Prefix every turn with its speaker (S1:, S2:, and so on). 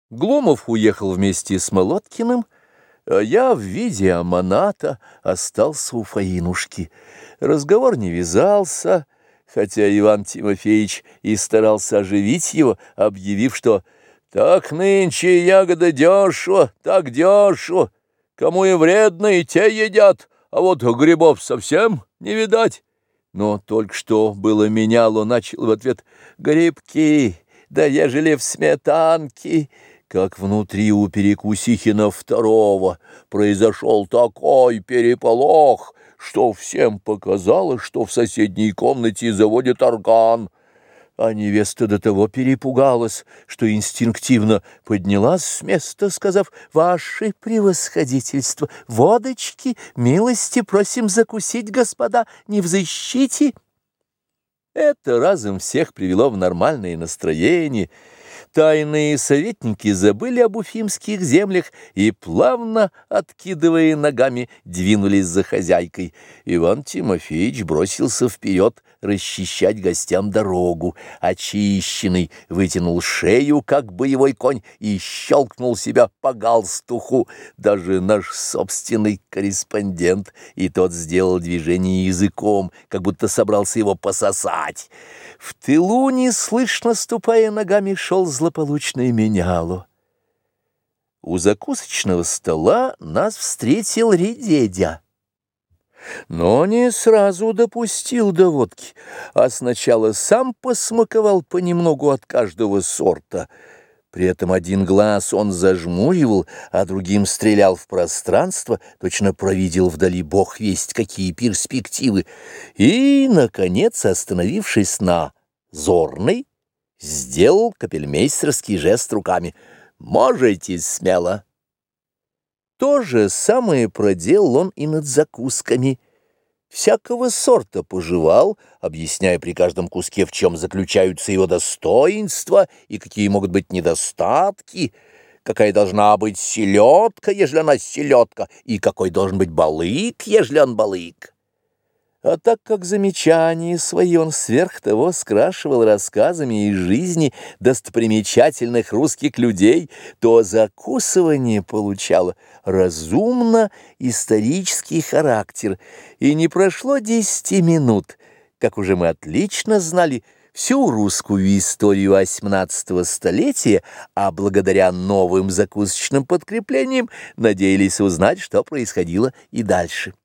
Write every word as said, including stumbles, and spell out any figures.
S1: Глумов уехал вместе с Молоткиным, а я в виде аманата остался у Фаинушки. Разговор не вязался, хотя Иван Тимофеевич и старался оживить его, объявив, что «так нынче ягода дешево, так дешево, кому и вредно, и те едят, а вот грибов совсем не видать». Но только что было меняло, начал в ответ «грибки, да ежели в сметанке», как внутри у Перекусихина второго произошел такой переполох, что всем показалось, что в соседней комнате заводят орган. А невеста до того перепугалась, что инстинктивно поднялась с места, сказав: «Ваше превосходительство, водочки, милости просим закусить, господа, не взыщите». Это разом всех привело в нормальное настроение. Тайные советники забыли об уфимских землях и, плавно откидывая ногами, двинулись за хозяйкой. Иван Тимофеевич бросился вперед расчищать гостям дорогу. Очищенный вытянул шею, как боевой конь, и щелкнул себя по галстуху. Даже наш собственный корреспондент, и тот сделал движение языком, как будто собрался его пососать. В тылу, неслышно ступая ногами, шел злополучный меняло. У закусочного стола нас встретил Редедя, но не сразу допустил до водки, а сначала сам посмаковал понемногу от каждого сорта. При этом один глаз он зажмуривал, а другим стрелял в пространство, точно провидел вдали бог весть какие перспективы, и, наконец, остановившись на зорной, сделал капельмейстерский жест руками: «Можете смело». То же самое проделал он и над закусками. Всякого сорта пожевал, объясняя при каждом куске, в чем заключаются его достоинства и какие могут быть недостатки, какая должна быть селедка, ежели она селедка, и какой должен быть балык, ежели он балык. А так как замечания свои он сверх того скрашивал рассказами из жизни достопримечательных русских людей, то закусывание получало разумно-исторический характер, и не прошло десяти минут, как уже мы отлично знали всю русскую историю восемнадцатого столетия, а благодаря новым закусочным подкреплениям надеялись узнать, что происходило и дальше.